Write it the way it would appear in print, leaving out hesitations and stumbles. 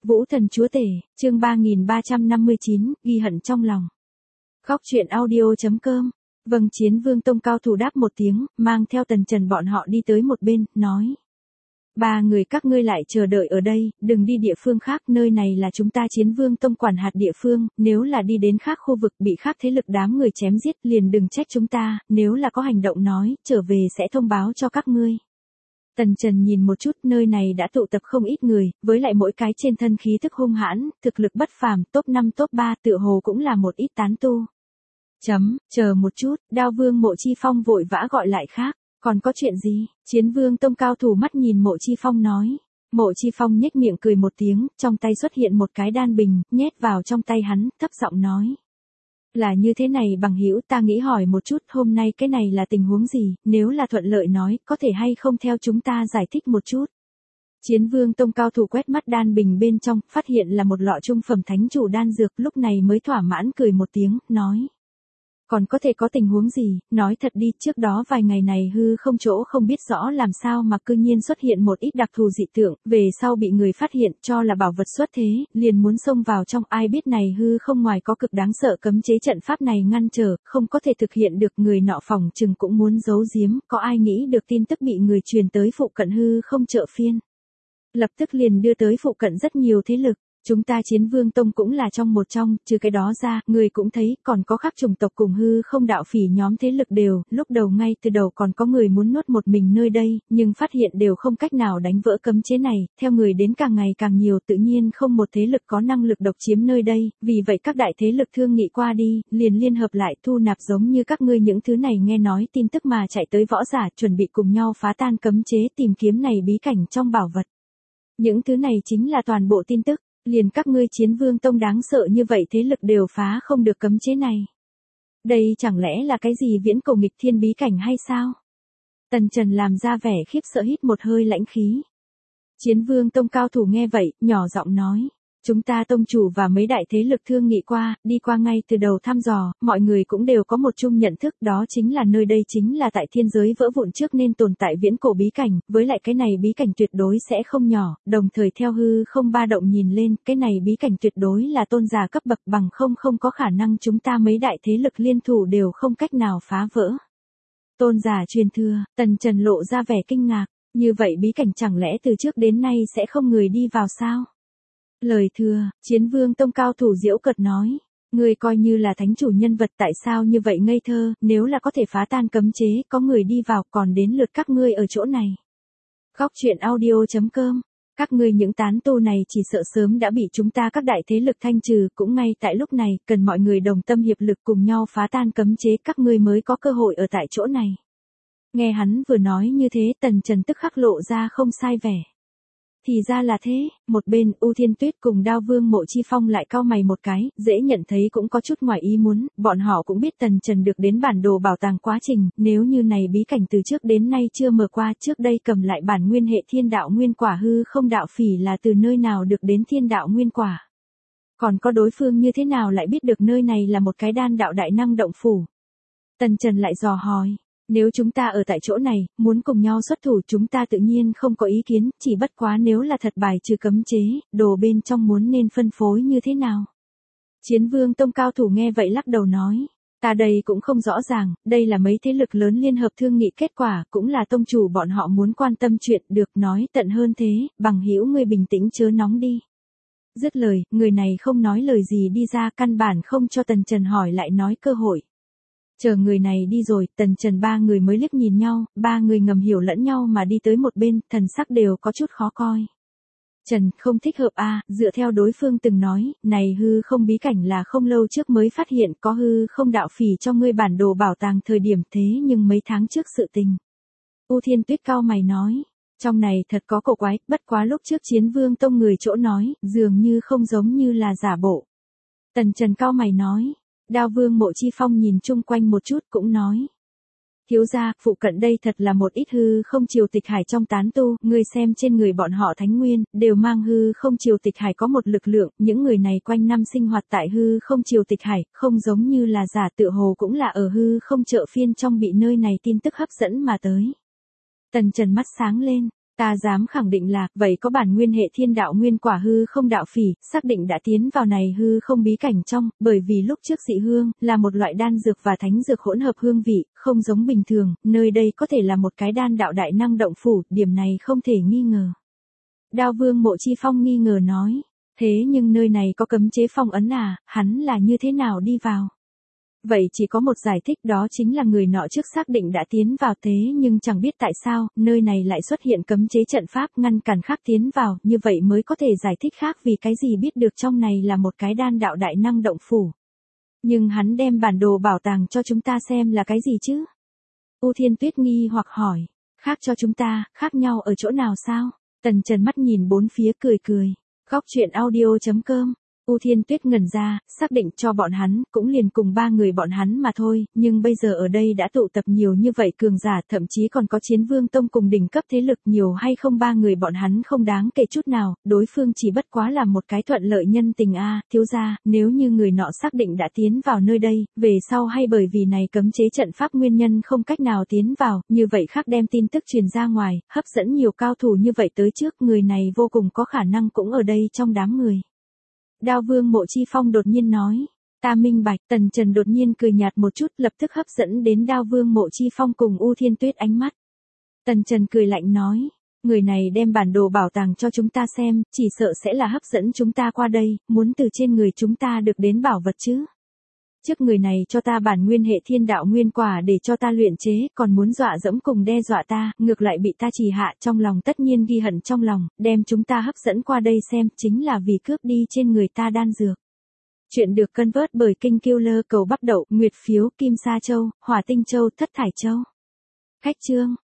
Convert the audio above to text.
Vũ Thần Chúa Tể, chương 3359, ghi hận trong lòng. Khóc chuyện audio.com. Vâng, Chiến Vương Tông cao thủ đáp một tiếng, mang theo Tần Trần bọn họ đi tới một bên, nói. Ba người các ngươi lại chờ đợi ở đây, đừng đi địa phương khác, nơi này là chúng ta Chiến Vương Tông quản hạt địa phương, nếu là đi đến khác khu vực bị khác thế lực đám người chém giết liền đừng trách chúng ta, nếu là có hành động nói, trở về sẽ thông báo cho các ngươi. Tần Trần nhìn một chút, nơi này đã tụ tập không ít người, với lại mỗi cái trên thân khí thức hung hãn, thực lực bất phàm, top 5 top 3 tựa hồ cũng là một ít tán tu. Chờ một chút, Đao Vương Mộ Chi Phong vội vã gọi lại khác, còn có chuyện gì? Chiến Vương Tông cao thủ mắt nhìn Mộ Chi Phong nói. Mộ Chi Phong nhếch miệng cười một tiếng, trong tay xuất hiện một cái đan bình, nhét vào trong tay hắn, thấp giọng nói. Là như thế này bằng hữu, ta nghĩ hỏi một chút, hôm nay cái này là tình huống gì, nếu là thuận lợi nói, có thể hay không theo chúng ta giải thích một chút. Chiến Vương Tông cao thủ quét mắt đan bình bên trong, phát hiện là một lọ trung phẩm thánh chủ đan dược, lúc này mới thỏa mãn cười một tiếng, nói. Còn có thể có tình huống gì, nói thật đi, trước đó vài ngày này hư không chỗ không biết rõ làm sao mà cư nhiên xuất hiện một ít đặc thù dị tượng, về sau bị người phát hiện cho là bảo vật xuất thế, liền muốn xông vào trong, ai biết này hư không ngoài có cực đáng sợ cấm chế trận pháp này ngăn trở, không có thể thực hiện được, người nọ phòng chừng cũng muốn giấu giếm, có ai nghĩ được tin tức bị người truyền tới phụ cận hư không chợ phiên. Lập tức liền đưa tới phụ cận rất nhiều thế lực. Chúng ta Chiến Vương Tông cũng là trong một trong, trừ cái đó ra, người cũng thấy, còn có khác chủng tộc cùng hư không đạo phỉ nhóm thế lực đều, lúc đầu ngay từ đầu còn có người muốn nuốt một mình nơi đây, nhưng phát hiện đều không cách nào đánh vỡ cấm chế này, theo người đến càng ngày càng nhiều, tự nhiên không một thế lực có năng lực độc chiếm nơi đây, vì vậy các đại thế lực thương nghị qua đi, liền liên hợp lại thu nạp giống như các ngươi những thứ này nghe nói tin tức mà chạy tới võ giả, chuẩn bị cùng nhau phá tan cấm chế tìm kiếm này bí cảnh trong bảo vật. Những thứ này chính là toàn bộ tin tức. Liền các ngươi Chiến Vương Tông đáng sợ như vậy thế lực đều phá không được cấm chế này. Đây chẳng lẽ là cái gì viễn cổ nghịch thiên bí cảnh hay sao? Tần Trần làm ra vẻ khiếp sợ hít một hơi lãnh khí. Chiến Vương Tông cao thủ nghe vậy, nhỏ giọng nói. Chúng ta tông chủ và mấy đại thế lực thương nghị qua, đi qua ngay từ đầu thăm dò, mọi người cũng đều có một chung nhận thức, đó chính là nơi đây chính là tại thiên giới vỡ vụn trước nên tồn tại viễn cổ bí cảnh, với lại cái này bí cảnh tuyệt đối sẽ không nhỏ, đồng thời theo hư không ba động nhìn lên, cái này bí cảnh tuyệt đối là tôn giả cấp bậc bằng không có khả năng chúng ta mấy đại thế lực liên thủ đều không cách nào phá vỡ. Tôn giả truyền thừa, Tần Trần lộ ra vẻ kinh ngạc, như vậy bí cảnh chẳng lẽ từ trước đến nay sẽ không người đi vào sao? Lời thừa, Chiến Vương Tông cao thủ giễu cợt nói, người coi như là thánh chủ nhân vật tại sao như vậy ngây thơ, nếu là có thể phá tan cấm chế, có người đi vào còn đến lượt các ngươi ở chỗ này. Khóc chuyện audio.com, các ngươi những tán tu này chỉ sợ sớm đã bị chúng ta các đại thế lực thanh trừ, cũng ngay tại lúc này, cần mọi người đồng tâm hiệp lực cùng nhau phá tan cấm chế, các ngươi mới có cơ hội ở tại chỗ này. Nghe hắn vừa nói như thế, Tần Trần tức khắc lộ ra không sai vẻ. Thì ra là thế, một bên U Thiên Tuyết cùng Đao Vương Mộ Chi Phong lại cau mày một cái, dễ nhận thấy cũng có chút ngoài ý muốn, bọn họ cũng biết Tần Trần được đến bản đồ bảo tàng quá trình, nếu như này bí cảnh từ trước đến nay chưa mở qua, trước đây cầm lại bản nguyên hệ thiên đạo nguyên quả hư không đạo phỉ là từ nơi nào được đến thiên đạo nguyên quả. Còn có đối phương như thế nào lại biết được nơi này là một cái đan đạo đại năng động phủ. Tần Trần lại dò hỏi. Nếu chúng ta ở tại chỗ này, muốn cùng nhau xuất thủ chúng ta tự nhiên không có ý kiến, chỉ bất quá nếu là thật bài trừ cấm chế, đồ bên trong muốn nên phân phối như thế nào. Chiến Vương Tông cao thủ nghe vậy lắc đầu nói, ta đây cũng không rõ ràng, đây là mấy thế lực lớn liên hợp thương nghị kết quả, cũng là tông chủ bọn họ muốn quan tâm chuyện, được nói tận hơn thế, bằng hữu ngươi bình tĩnh chớ nóng đi. Dứt lời, người này không nói lời gì đi ra, căn bản không cho Tần Trần hỏi lại nói cơ hội. Chờ người này đi rồi, Tần Trần ba người mới liếc nhìn nhau, ba người ngầm hiểu lẫn nhau mà đi tới một bên, thần sắc đều có chút khó coi. Trần, không thích hợp a, dựa theo đối phương từng nói, này hư không bí cảnh là không lâu trước mới phát hiện có hư không đạo phỉ cho ngươi bản đồ bảo tàng thời điểm thế nhưng mấy tháng trước sự tình. U Thiên Tuyết cao mày nói, trong này thật có cổ quái, bất quá lúc trước Chiến Vương Tông người chỗ nói, dường như không giống như là giả bộ. Tần Trần cao mày nói. Đao Vương Mộ Chi Phong nhìn chung quanh một chút cũng nói. Thiếu gia, phụ cận đây thật là một ít hư không triều tịch hải trong tán tu, ngươi xem trên người bọn họ thánh nguyên, đều mang hư không triều tịch hải có một lực lượng, những người này quanh năm sinh hoạt tại hư không triều tịch hải, không giống như là giả tựa hồ cũng là ở hư không chợ phiên trong bị nơi này tin tức hấp dẫn mà tới. Tần Trần mắt sáng lên, Ta dám khẳng định là, vậy có bản nguyên hệ thiên đạo nguyên quả hư không đạo phỉ, xác định đã tiến vào này hư không bí cảnh trong, bởi vì lúc trước dị hương, là một loại đan dược và thánh dược hỗn hợp hương vị, không giống bình thường, nơi đây có thể là một cái đan đạo đại năng động phủ, điểm này không thể nghi ngờ. Đao Vương Mộ Chi Phong nghi ngờ nói, thế nhưng nơi này có cấm chế phong ấn à, hắn là như thế nào đi vào? Vậy chỉ có một giải thích, đó chính là người nọ trước xác định đã tiến vào, thế nhưng chẳng biết tại sao, nơi này lại xuất hiện cấm chế trận pháp ngăn cản khác tiến vào, như vậy mới có thể giải thích khác vì cái gì biết được trong này là một cái đan đạo đại năng động phủ. Nhưng hắn đem bản đồ bảo tàng cho chúng ta xem là cái gì chứ? U Thiên Tuyết nghi hoặc hỏi, khác cho chúng ta, khác nhau ở chỗ nào sao? Tần Trần mắt nhìn bốn phía cười cười. Góc truyện audio.com. U Thiên Tuyết ngẩn ra, xác định cho bọn hắn, cũng liền cùng 3 người bọn hắn mà thôi, nhưng bây giờ ở đây đã tụ tập nhiều như vậy cường giả, thậm chí còn có Chiến Vương Tông cùng đỉnh cấp thế lực, nhiều hay không 3 người bọn hắn không đáng kể chút nào, đối phương chỉ bất quá là một cái thuận lợi nhân tình a, thiếu gia, nếu như người nọ xác định đã tiến vào nơi đây, về sau hay bởi vì này cấm chế trận pháp nguyên nhân không cách nào tiến vào, như vậy khác đem tin tức truyền ra ngoài, hấp dẫn nhiều cao thủ như vậy tới trước, người này vô cùng có khả năng cũng ở đây trong đám người. Đao Vương Mộ Chi Phong đột nhiên nói, ta minh bạch. Tần Trần đột nhiên cười nhạt một chút, lập tức hấp dẫn đến Đao Vương Mộ Chi Phong cùng U Thiên Tuyết ánh mắt. Tần Trần cười lạnh nói, người này đem bản đồ bảo tàng cho chúng ta xem, chỉ sợ sẽ là hấp dẫn chúng ta qua đây, muốn từ trên người chúng ta được đến bảo vật chứ. Trước người này cho ta bản nguyên hệ thiên đạo nguyên quả để cho ta luyện chế, còn muốn dọa dẫm cùng đe dọa ta, ngược lại bị ta trì hạ, trong lòng tất nhiên ghi hận trong lòng, đem chúng ta hấp dẫn qua đây xem, chính là vì cướp đi trên người ta đan dược. Chuyện được cân vớt bởi Kinh Killer Cầu Bắp Đậu, Nguyệt Phiếu, Kim Sa Châu, Hỏa Tinh Châu, Thất Thải Châu. Khách chương.